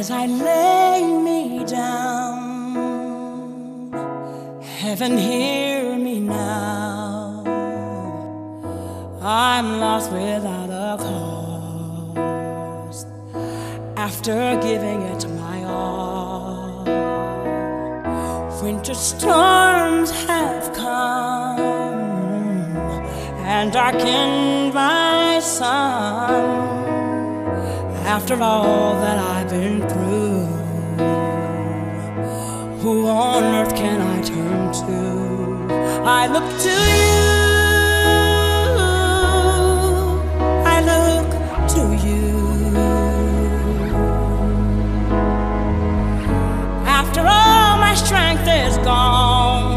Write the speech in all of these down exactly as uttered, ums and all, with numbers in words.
as I lay me down. Heaven, hear me now. I'm lost without a cause. After giving it my all, winter storms have come and darkened my sun. After all that I've been through, who on earth can I turn to? I look to you, I look to you. After all my strength is gone,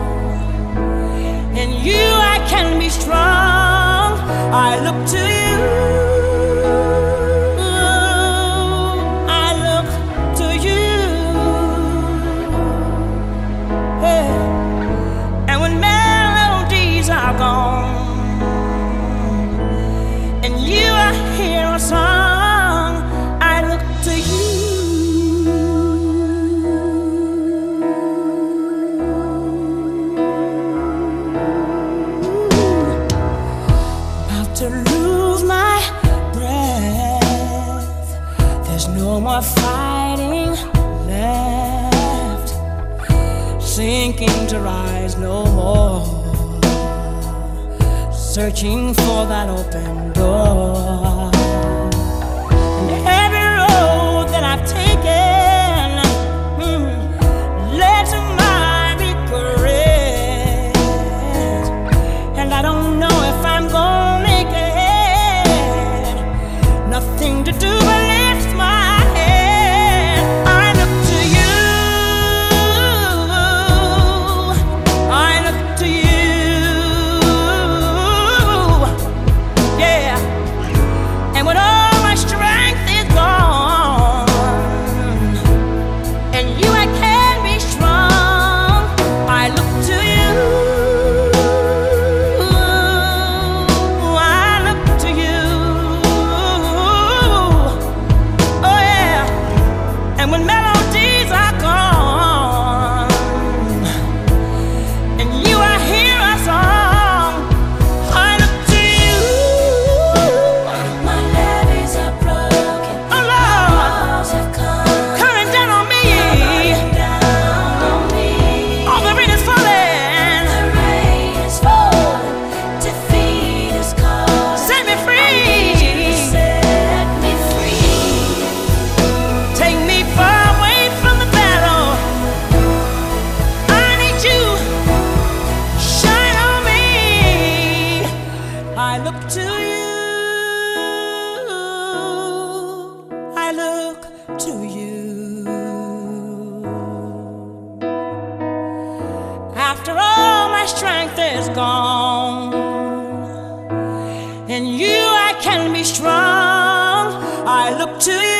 in you I can be strong. I look to you. And you, I hear a song. I look to you. About to lose my breath. There's no more fighting left. Sinking to rise no more. Searching for that open door. And every road that I've taken mm, led to my regret. And I don't know if I'm gonna make it. Nothing to do but lift my head. I look to you. I look to you. And when all my strength is gone, and you I can be strong, I look to you. I look to you. Oh yeah. And when melodies are gone, and you I hear a song, I look to you. I look to you, I look to you. After all my strength is gone, in you I can be strong. I look to you.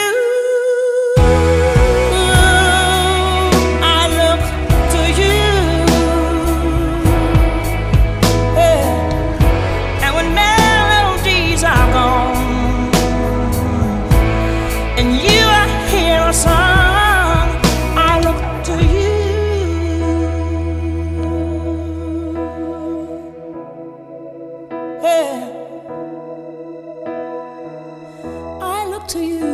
I look to you.